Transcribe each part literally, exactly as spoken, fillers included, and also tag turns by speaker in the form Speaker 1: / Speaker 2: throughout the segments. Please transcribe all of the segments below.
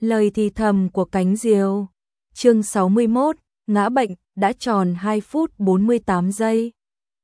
Speaker 1: Lời thì thầm của cánh diều. Chương sáu mươi mốt, ngã bệnh, đã tròn hai phút bốn mươi tám giây.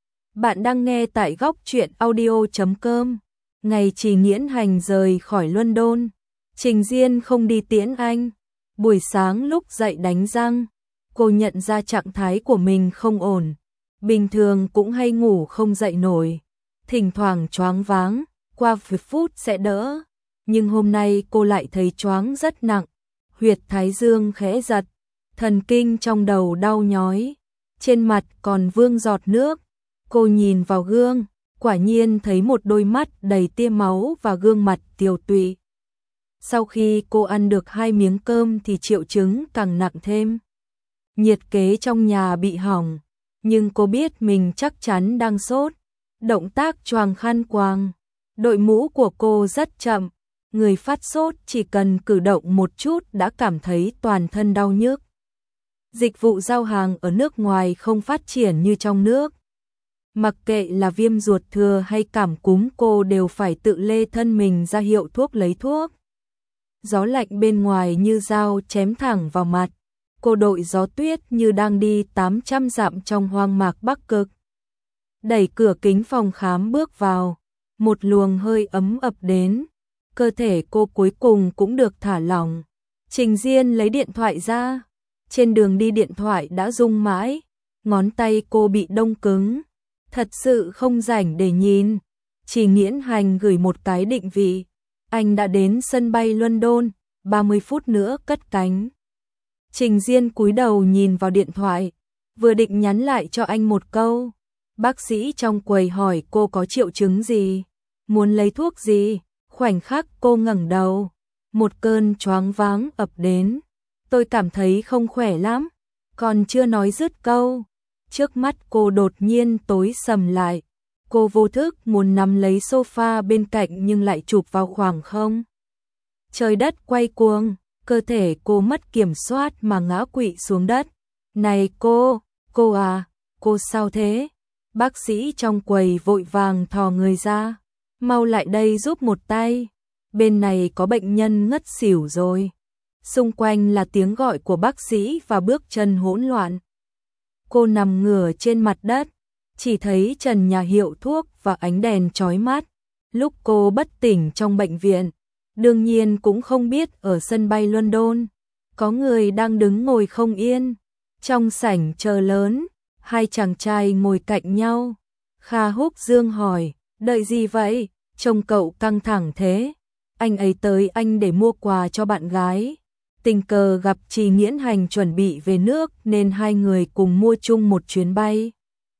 Speaker 1: Bạn đang nghe tại góc truyện audio chấm com. Ngày Trì Nghiễn Hành rời khỏi London, Trình Diên không đi tiễn anh. Buổi sáng lúc dậy đánh răng, cô nhận ra trạng thái của mình không ổn. Bình thường cũng hay ngủ không dậy nổi, thỉnh thoảng choáng váng, qua vài phút sẽ đỡ. Nhưng hôm nay cô lại thấy choáng rất nặng, huyệt thái dương khẽ giật, thần kinh trong đầu đau nhói, trên mặt còn vương giọt nước. Cô nhìn vào gương, quả nhiên thấy một đôi mắt đầy tia máu và gương mặt tiều tụy. Sau khi cô ăn được hai miếng cơm thì triệu chứng càng nặng thêm. Nhiệt kế trong nhà bị hỏng, nhưng cô biết mình chắc chắn đang sốt. Động tác choàng khăn quàng, đội mũ của cô rất chậm. Người phát sốt chỉ cần cử động một chút đã cảm thấy toàn thân đau nhức. Dịch vụ giao hàng ở nước ngoài không phát triển như trong nước. Mặc kệ là viêm ruột thừa hay cảm cúm, cô đều phải tự lê thân mình ra hiệu thuốc lấy thuốc. Gió lạnh bên ngoài như dao chém thẳng vào mặt. Cô đội gió tuyết như đang đi tám trăm dặm trong hoang mạc Bắc Cực. Đẩy cửa kính phòng khám bước vào, một luồng hơi ấm ập đến. Cơ thể cô cuối cùng cũng được thả lỏng. Trình Diên lấy điện thoại ra. Trên đường đi điện thoại đã rung mãi, ngón tay cô bị đông cứng. Thật sự không rảnh để nhìn. Trì Nghiễn Hành gửi một cái định vị. Anh đã đến sân bay London, ba mươi phút nữa cất cánh. Trình Diên cúi đầu nhìn vào điện thoại, vừa định nhắn lại cho anh một câu. Bác sĩ trong quầy hỏi cô có triệu chứng gì, muốn lấy thuốc gì. Khoảnh khắc cô ngẩng đầu, một cơn choáng váng ập đến. Tôi cảm thấy không khỏe lắm. Còn chưa nói dứt câu, trước mắt cô đột nhiên tối sầm lại. Cô vô thức muốn nắm lấy sofa bên cạnh nhưng lại chụp vào khoảng không. Trời đất quay cuồng, cơ thể cô mất kiểm soát mà ngã quỵ xuống đất. Này cô, cô à, cô sao thế? Bác sĩ trong quầy vội vàng thò người ra. Mau lại đây giúp một tay. Bên này có bệnh nhân ngất xỉu rồi. Xung quanh là tiếng gọi của bác sĩ và bước chân hỗn loạn. Cô nằm ngửa trên mặt đất, chỉ thấy trần nhà hiệu thuốc và ánh đèn chói mắt. Lúc cô bất tỉnh trong bệnh viện, đương nhiên cũng không biết ở sân bay London có người đang đứng ngồi không yên. Trong sảnh chờ lớn, hai chàng trai ngồi cạnh nhau. Kha Húc Dương hỏi, đợi gì vậy? Trông cậu căng thẳng thế. Anh ấy tới anh để mua quà cho bạn gái. Tình cờ gặp Trì Nghiễn Hành chuẩn bị về nước nên hai người cùng mua chung một chuyến bay.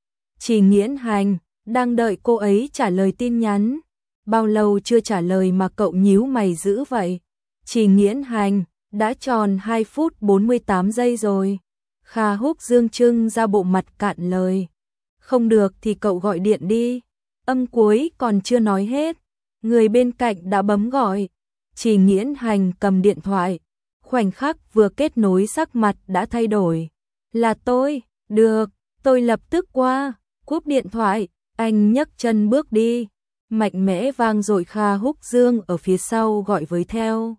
Speaker 1: Trì Nghiễn Hành đang đợi cô ấy trả lời tin nhắn. Bao lâu chưa trả lời mà cậu nhíu mày dữ vậy? Trì Nghiễn Hành, đã tròn hai phút bốn mươi tám giây rồi. Kha Húc Dương trưng ra bộ mặt cạn lời. Không được thì cậu gọi điện đi. Âm cuối còn chưa nói hết, người bên cạnh đã bấm gọi. Trì Nghiễn Hành cầm điện thoại, khoảnh khắc vừa kết nối sắc mặt đã thay đổi. Là tôi, được, tôi lập tức qua. Cúp điện thoại, anh nhấc chân bước đi. Mạnh mẽ vang dội. Kha Húc Dương ở phía sau gọi với theo.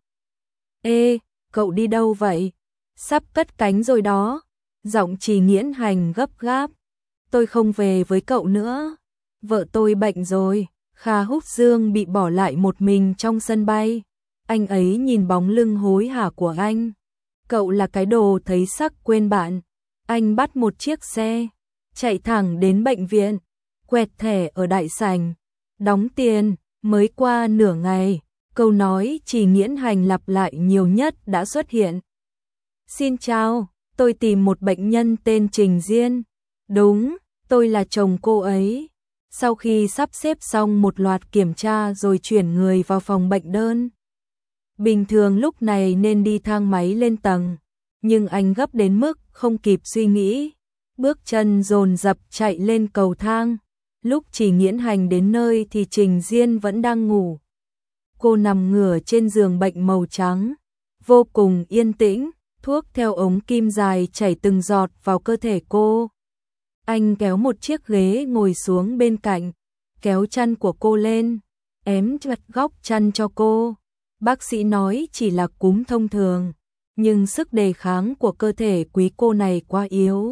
Speaker 1: Ê, cậu đi đâu vậy? Sắp cất cánh rồi đó. Giọng Trì Nghiễn Hành gấp gáp. Tôi không về với cậu nữa. Vợ tôi bệnh rồi. Kha Húc Dương bị bỏ lại một mình trong sân bay. Anh ấy nhìn bóng lưng hối hả của anh. Cậu là cái đồ thấy sắc quên bạn. Anh bắt một chiếc xe, chạy thẳng đến bệnh viện, quẹt thẻ ở đại sảnh, đóng tiền. Mới qua nửa ngày, câu nói Trì Nghiễn Hành lặp lại nhiều nhất đã xuất hiện. Xin chào, tôi tìm một bệnh nhân tên Trình Diên. Đúng, tôi là chồng cô ấy. Sau khi sắp xếp xong một loạt kiểm tra rồi chuyển người vào phòng bệnh đơn. Bình thường lúc này nên đi thang máy lên tầng, nhưng anh gấp đến mức không kịp suy nghĩ. Bước chân dồn dập chạy lên cầu thang. Lúc Trì Nghiễn Hành đến nơi thì Trình Diên vẫn đang ngủ. Cô nằm ngửa trên giường bệnh màu trắng, vô cùng yên tĩnh, thuốc theo ống kim dài chảy từng giọt vào cơ thể cô. Anh kéo một chiếc ghế ngồi xuống bên cạnh, kéo chăn của cô lên, ém chặt góc chăn cho cô. Bác sĩ nói chỉ là cúm thông thường, nhưng sức đề kháng của cơ thể quý cô này quá yếu.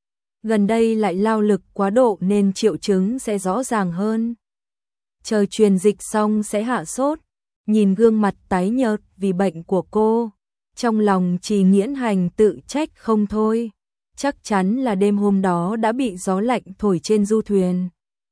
Speaker 1: Gần đây lại lao lực quá độ nên triệu chứng sẽ rõ ràng hơn. Chờ truyền dịch xong sẽ hạ sốt. Nhìn gương mặt tái nhợt vì bệnh của cô, trong lòng Trì Nghiễn Hành tự trách không thôi. Chắc chắn là đêm hôm đó đã bị gió lạnh thổi trên du thuyền.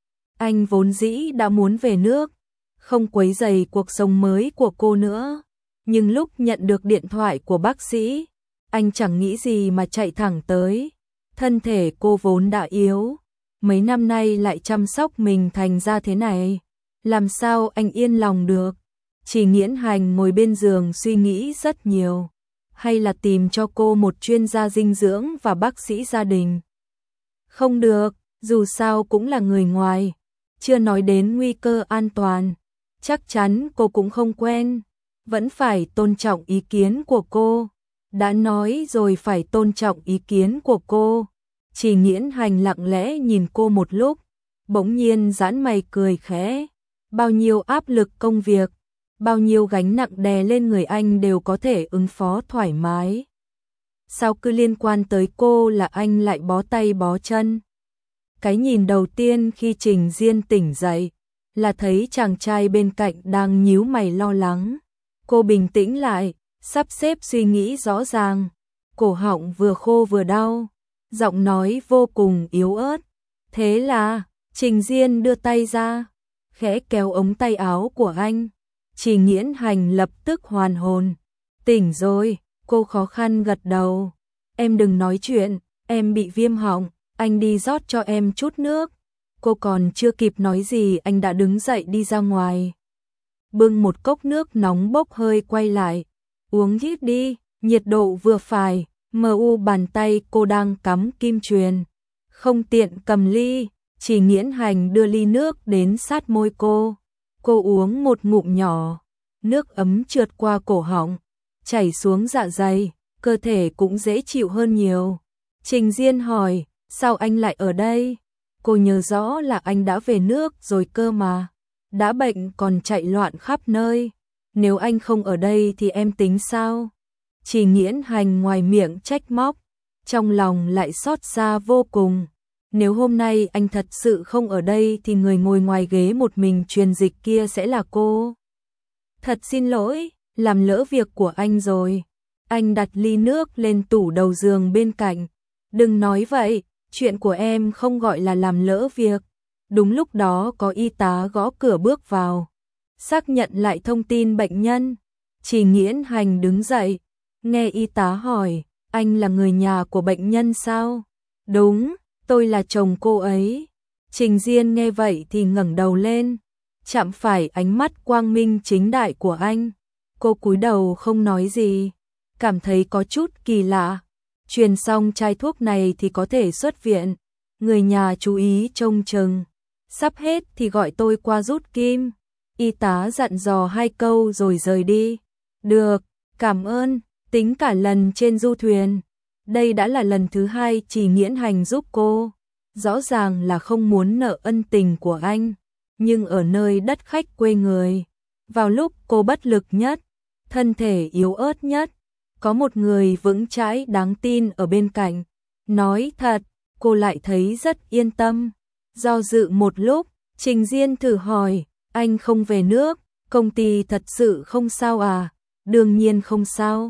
Speaker 1: Anh vốn dĩ đã muốn về nước, không quấy rầy cuộc sống mới của cô nữa. Nhưng lúc nhận được điện thoại của bác sĩ, anh chẳng nghĩ gì mà chạy thẳng tới. Thân thể cô vốn đã yếu, mấy năm nay lại chăm sóc mình thành ra thế này. Làm sao anh yên lòng được? Trì Nghiễn Hành ngồi bên giường suy nghĩ rất nhiều. Hay là tìm cho cô một chuyên gia dinh dưỡng và bác sĩ gia đình? Không được, dù sao cũng là người ngoài. Chưa nói đến nguy cơ an toàn. Chắc chắn cô cũng không quen. Vẫn phải tôn trọng ý kiến của cô. Đã nói rồi phải tôn trọng ý kiến của cô. Trì Nghiễn Hành lặng lẽ nhìn cô một lúc, bỗng nhiên giãn mày cười khẽ. Bao nhiêu áp lực công việc, bao nhiêu gánh nặng đè lên người anh đều có thể ứng phó thoải mái. Sao cứ liên quan tới cô là anh lại bó tay bó chân? Cái nhìn đầu tiên khi Trình Diên tỉnh dậy là thấy chàng trai bên cạnh đang nhíu mày lo lắng. Cô bình tĩnh lại, sắp xếp suy nghĩ rõ ràng. Cổ họng vừa khô vừa đau, giọng nói vô cùng yếu ớt. Thế là, Trình Diên đưa tay ra, khẽ kéo ống tay áo của anh. Trì Nghiễn Hành lập tức hoàn hồn. Tỉnh rồi, cô khó khăn gật đầu. Em đừng nói chuyện, em bị viêm họng, anh đi rót cho em chút nước. Cô còn chưa kịp nói gì anh đã đứng dậy đi ra ngoài. Bưng một cốc nước nóng bốc hơi quay lại. Uống ít đi, nhiệt độ vừa phải. Mờ u bàn tay cô đang cắm kim truyền, không tiện cầm ly. Trì Nghiễn Hành đưa ly nước đến sát môi cô. Cô uống một ngụm nhỏ, nước ấm trượt qua cổ họng, chảy xuống dạ dày, cơ thể cũng dễ chịu hơn nhiều. Trình Diên hỏi, sao anh lại ở đây? Cô nhớ rõ là anh đã về nước rồi cơ mà. Đã bệnh còn chạy loạn khắp nơi. Nếu anh không ở đây thì em tính sao? Trì Nghiễn Hành ngoài miệng trách móc, trong lòng lại xót xa vô cùng. Nếu hôm nay anh thật sự không ở đây thì người ngồi ngoài ghế một mình truyền dịch kia sẽ là cô. Thật xin lỗi, làm lỡ việc của anh rồi. Anh đặt ly nước lên tủ đầu giường bên cạnh. Đừng nói vậy, chuyện của em không gọi là làm lỡ việc. Đúng lúc đó có y tá gõ cửa bước vào, xác nhận lại thông tin bệnh nhân. Trì Nghiễn Hành đứng dậy, nghe y tá hỏi, anh là người nhà của bệnh nhân sao? Đúng, tôi là chồng cô ấy. Trình Diên nghe vậy thì ngẩng đầu lên, chạm phải ánh mắt quang minh chính đại của anh. Cô cúi đầu không nói gì, cảm thấy có chút kỳ lạ. Truyền xong chai thuốc này thì có thể xuất viện. Người nhà chú ý trông chừng, sắp hết thì gọi tôi qua rút kim. Y tá dặn dò hai câu rồi rời đi. Được, cảm ơn. Tính cả lần trên du thuyền, đây đã là lần thứ hai Trì Nghiễn Hành giúp cô. Rõ ràng là không muốn nợ ân tình của anh, nhưng ở nơi đất khách quê người, vào lúc cô bất lực nhất, thân thể yếu ớt nhất, có một người vững chãi đáng tin ở bên cạnh. Nói thật, cô lại thấy rất yên tâm. Do dự một lúc, Trình Diên thử hỏi, anh không về nước, công ty thật sự không sao à? Đương nhiên không sao.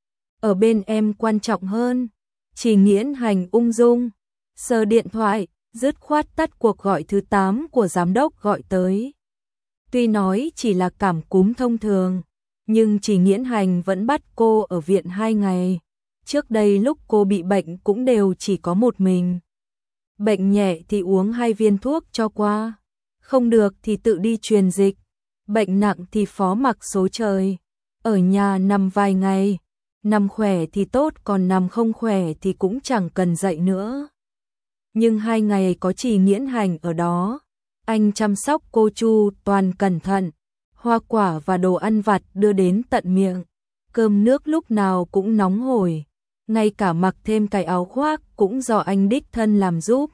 Speaker 1: Ở bên em quan trọng hơn. Trì Nghiễn Hành ung dung, sờ điện thoại, dứt khoát tắt cuộc gọi thứ tám của giám đốc gọi tới. Tuy nói chỉ là cảm cúm thông thường, nhưng Trì Nghiễn Hành vẫn bắt cô ở viện hai ngày. Trước đây lúc cô bị bệnh cũng đều chỉ có một mình. Bệnh nhẹ thì uống hai viên thuốc cho qua, không được thì tự đi truyền dịch. Bệnh nặng thì phó mặc số trời, ở nhà nằm vài ngày. Nằm khỏe thì tốt, còn nằm không khỏe thì cũng chẳng cần dậy nữa. Nhưng hai ngày có Trì Nghiễn Hành ở đó, anh chăm sóc cô chu toàn cẩn thận, hoa quả và đồ ăn vặt đưa đến tận miệng, cơm nước lúc nào cũng nóng hổi, ngay cả mặc thêm cái áo khoác cũng do anh đích thân làm giúp.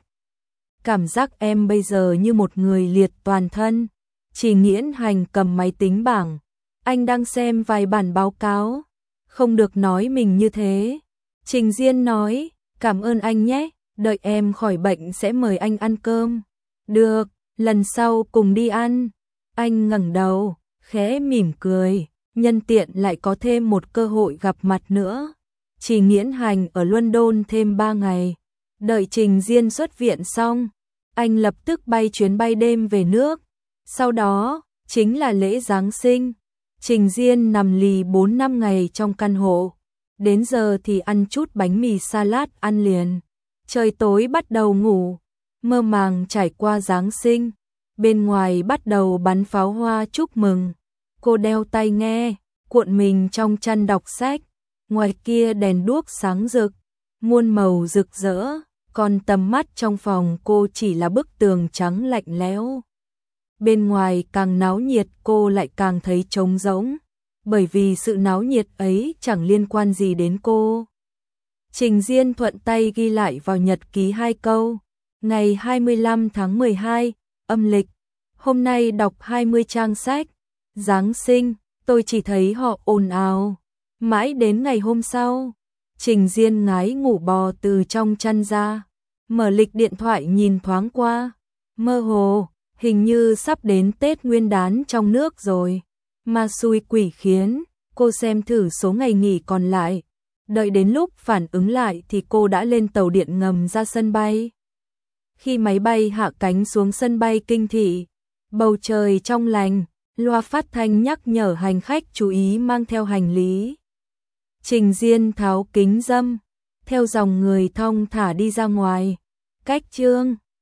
Speaker 1: Cảm giác em bây giờ như một người liệt toàn thân. Trì Nghiễn Hành cầm máy tính bảng, Anh đang xem vài bản báo cáo. Không được nói mình như thế. Trình Diên nói, cảm ơn anh nhé, đợi em khỏi bệnh sẽ mời anh ăn cơm. Được, lần sau cùng đi ăn. Anh ngẩng đầu, khẽ mỉm cười, nhân tiện lại có thêm một cơ hội gặp mặt nữa. Chỉ Nghiễn hành ở London thêm ba ngày. Đợi Trình Diên xuất viện xong, anh lập tức bay chuyến bay đêm về nước. Sau đó, chính là lễ Giáng sinh. Trình Diên nằm lì bốn năm ngày trong căn hộ. Đến giờ thì ăn chút bánh mì salad ăn liền. Trời tối bắt đầu ngủ, mơ màng trải qua Giáng sinh. Bên ngoài bắt đầu bắn pháo hoa chúc mừng. Cô đeo tai nghe, cuộn mình trong chăn đọc sách. Ngoài kia đèn đuốc sáng rực, muôn màu rực rỡ, còn tầm mắt trong phòng cô chỉ là bức tường trắng lạnh lẽo. Bên ngoài càng náo nhiệt cô lại càng thấy trống rỗng, bởi vì sự náo nhiệt ấy chẳng liên quan gì đến cô. Trình Diên thuận tay ghi lại vào nhật ký hai câu. Ngày hai mươi lăm tháng mười hai, âm lịch. Hôm nay đọc hai mươi trang sách. Giáng sinh, tôi chỉ thấy họ ồn ào. Mãi đến ngày hôm sau, Trình Diên ngái ngủ bò từ trong chăn ra. Mở lịch điện thoại nhìn thoáng qua. Mơ hồ, hình như sắp đến Tết Nguyên đán trong nước rồi. Mà xui quỷ khiến, cô xem thử số ngày nghỉ còn lại. Đợi đến lúc phản ứng lại thì cô đã lên tàu điện ngầm ra sân bay. Khi máy bay hạ cánh xuống sân bay Kinh Thị, bầu trời trong lành, loa phát thanh nhắc nhở hành khách chú ý mang theo hành lý. Trình Diên tháo kính râm, theo dòng người thong thả đi ra ngoài. Cách Chương